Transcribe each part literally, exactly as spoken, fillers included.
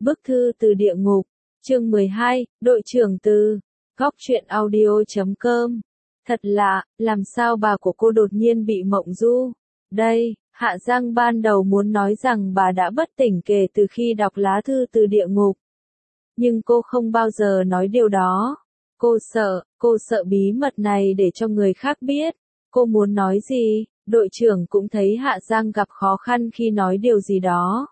Bức thư từ địa ngục, chương mười hai, đội trưởng từ, góc truyện audio chấm com. Thật lạ, làm sao bà của cô đột nhiên bị mộng du? Đây, Hạ Giang ban đầu muốn nói rằng bà đã bất tỉnh kể từ khi đọc lá thư từ địa ngục. Nhưng cô không bao giờ nói điều đó. Cô sợ, cô sợ bí mật này để cho người khác biết. Cô muốn nói gì, đội trưởng cũng thấy Hạ Giang gặp khó khăn khi nói điều gì đó.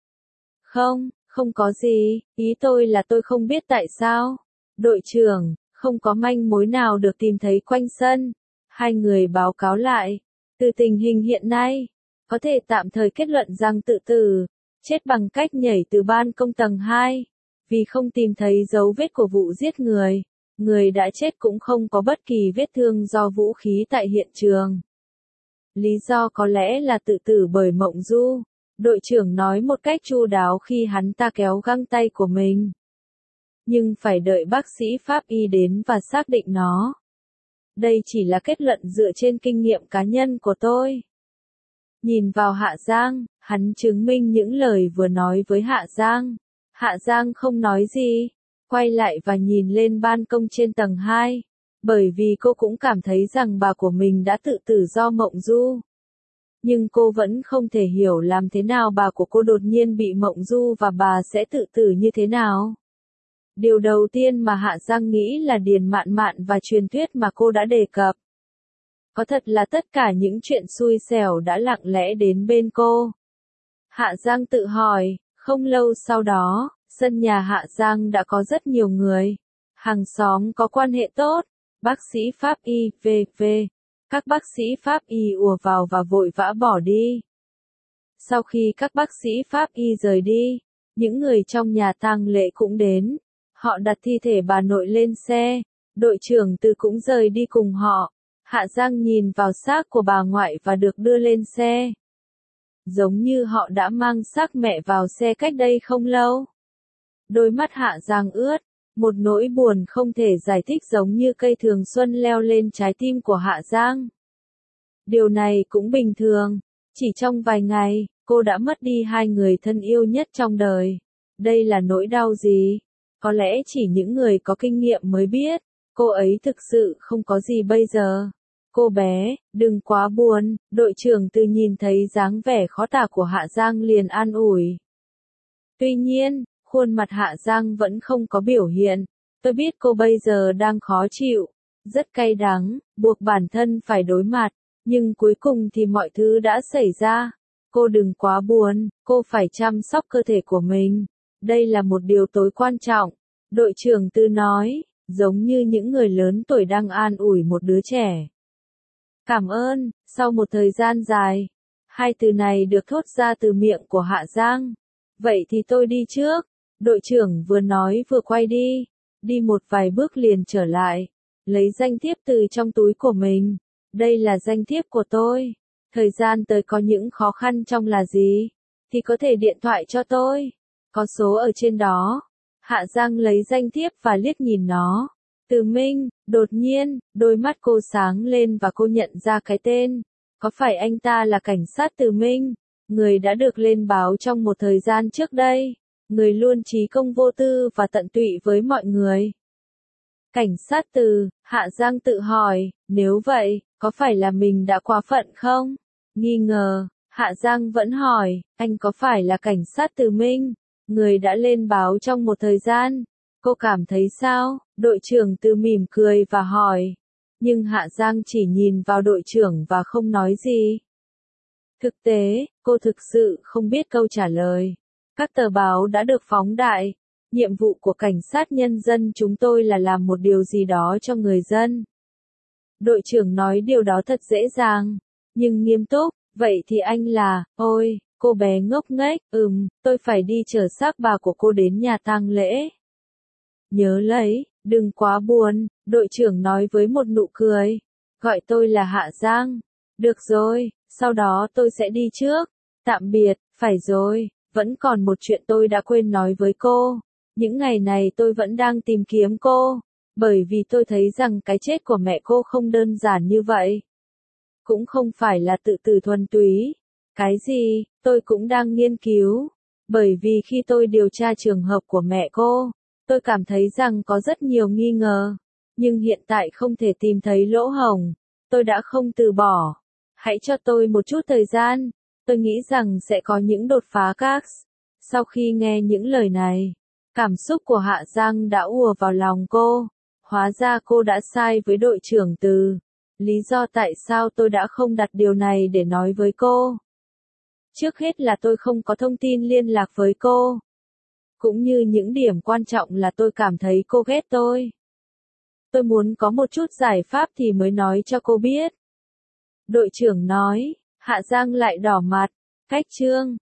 Không, không có gì, ý tôi là tôi không biết tại sao. Đội trưởng, không có manh mối nào được tìm thấy quanh sân. Hai người báo cáo lại, từ tình hình hiện nay, có thể tạm thời kết luận rằng tự tử, chết bằng cách nhảy từ ban công tầng hai. Vì không tìm thấy dấu vết của vụ giết người, người đã chết cũng không có bất kỳ vết thương do vũ khí tại hiện trường. Lý do có lẽ là tự tử bởi mộng du. Đội trưởng nói một cách chu đáo khi hắn ta kéo găng tay của mình. Nhưng phải đợi bác sĩ pháp y đến và xác định nó. Đây chỉ là kết luận dựa trên kinh nghiệm cá nhân của tôi. Nhìn vào Hạ Giang, hắn chứng minh những lời vừa nói với Hạ Giang. Hạ Giang không nói gì, quay lại và nhìn lên ban công trên tầng hai, bởi vì cô cũng cảm thấy rằng bà của mình đã tự tử do mộng du. Nhưng cô vẫn không thể hiểu làm thế nào bà của cô đột nhiên bị mộng du và bà sẽ tự tử như thế nào. Điều đầu tiên mà Hạ Giang nghĩ là Điền Mạn Mạn và truyền thuyết mà cô đã đề cập. Có thật là tất cả những chuyện xui xẻo đã lặng lẽ đến bên cô? Hạ Giang tự hỏi, không lâu sau đó, sân nhà Hạ Giang đã có rất nhiều người. Hàng xóm có quan hệ tốt, bác sĩ pháp y, vân vân. Các bác sĩ pháp y ùa vào và vội vã bỏ đi. Sau khi các bác sĩ pháp y rời đi, những người trong nhà tang lễ cũng đến. Họ đặt thi thể bà nội lên xe, đội trưởng Từ cũng rời đi cùng họ. Hạ Giang nhìn vào xác của bà ngoại và được đưa lên xe. Giống như họ đã mang xác mẹ vào xe cách đây không lâu. Đôi mắt Hạ Giang ướt, một nỗi buồn không thể giải thích giống như cây thường xuân leo lên trái tim của Hạ Giang. Điều này cũng bình thường, chỉ trong vài ngày, cô đã mất đi hai người thân yêu nhất trong đời. Đây là nỗi đau gì? Có lẽ chỉ những người có kinh nghiệm mới biết, cô ấy thực sự không có gì bây giờ. Cô bé, đừng quá buồn, đội trưởng Từ nhìn thấy dáng vẻ khó tả của Hạ Giang liền an ủi. Tuy nhiên, khuôn mặt Hạ Giang vẫn không có biểu hiện. Tôi biết cô bây giờ đang khó chịu, rất cay đắng, buộc bản thân phải đối mặt, nhưng cuối cùng thì mọi thứ đã xảy ra. Cô đừng quá buồn, cô phải chăm sóc cơ thể của mình. Đây là một điều tối quan trọng, đội trưởng Từ nói, giống như những người lớn tuổi đang an ủi một đứa trẻ. Cảm ơn, sau một thời gian dài, hai từ này được thốt ra từ miệng của Hạ Giang. Vậy thì tôi đi trước. Đội trưởng vừa nói vừa quay đi, đi một vài bước liền trở lại, lấy danh thiếp từ trong túi của mình. Đây là danh thiếp của tôi. Thời gian tới có những khó khăn trong là gì, thì có thể điện thoại cho tôi. Có số ở trên đó. Hạ Giang lấy danh thiếp và liếc nhìn nó. Từ Minh, đột nhiên, đôi mắt cô sáng lên và cô nhận ra cái tên. Có phải anh ta là cảnh sát Từ Minh, người đã được lên báo trong một thời gian trước đây? Người luôn trí công vô tư và tận tụy với mọi người. Cảnh sát Từ, Hạ Giang tự hỏi, nếu vậy, có phải là mình đã quá phận không? Nghi ngờ, Hạ Giang vẫn hỏi, anh có phải là cảnh sát Từ Minh, người đã lên báo trong một thời gian? Cô cảm thấy sao? Đội trưởng Từ mỉm cười và hỏi. Nhưng Hạ Giang chỉ nhìn vào đội trưởng và không nói gì. Thực tế, cô thực sự không biết câu trả lời. Các tờ báo đã được phóng đại. Nhiệm vụ của cảnh sát nhân dân chúng tôi là làm một điều gì đó cho người dân. Đội trưởng nói điều đó thật dễ dàng, nhưng nghiêm túc. Vậy thì anh là, ôi, cô bé ngốc nghếch, ừm, tôi phải đi chở xác bà của cô đến nhà tang lễ. Nhớ lấy, đừng quá buồn, đội trưởng nói với một nụ cười. Gọi tôi là Hạ Giang. Được rồi, sau đó tôi sẽ đi trước. Tạm biệt, phải rồi. Vẫn còn một chuyện tôi đã quên nói với cô. Những ngày này tôi vẫn đang tìm kiếm cô. Bởi vì tôi thấy rằng cái chết của mẹ cô không đơn giản như vậy. Cũng không phải là tự tử thuần túy. Cái gì, tôi cũng đang nghiên cứu. Bởi vì khi tôi điều tra trường hợp của mẹ cô, tôi cảm thấy rằng có rất nhiều nghi ngờ. Nhưng hiện tại không thể tìm thấy lỗ hổng. Tôi đã không từ bỏ. Hãy cho tôi một chút thời gian. Tôi nghĩ rằng sẽ có những đột phá khác. Sau khi nghe những lời này, cảm xúc của Hạ Giang đã ùa vào lòng cô. Hóa ra cô đã sai với đội trưởng Từ. Lý do tại sao tôi đã không đặt điều này để nói với cô. Trước hết là tôi không có thông tin liên lạc với cô. Cũng như những điểm quan trọng là tôi cảm thấy cô ghét tôi. Tôi muốn có một chút giải pháp thì mới nói cho cô biết. Đội trưởng nói, Hạ Giang lại đỏ mặt. Cách chương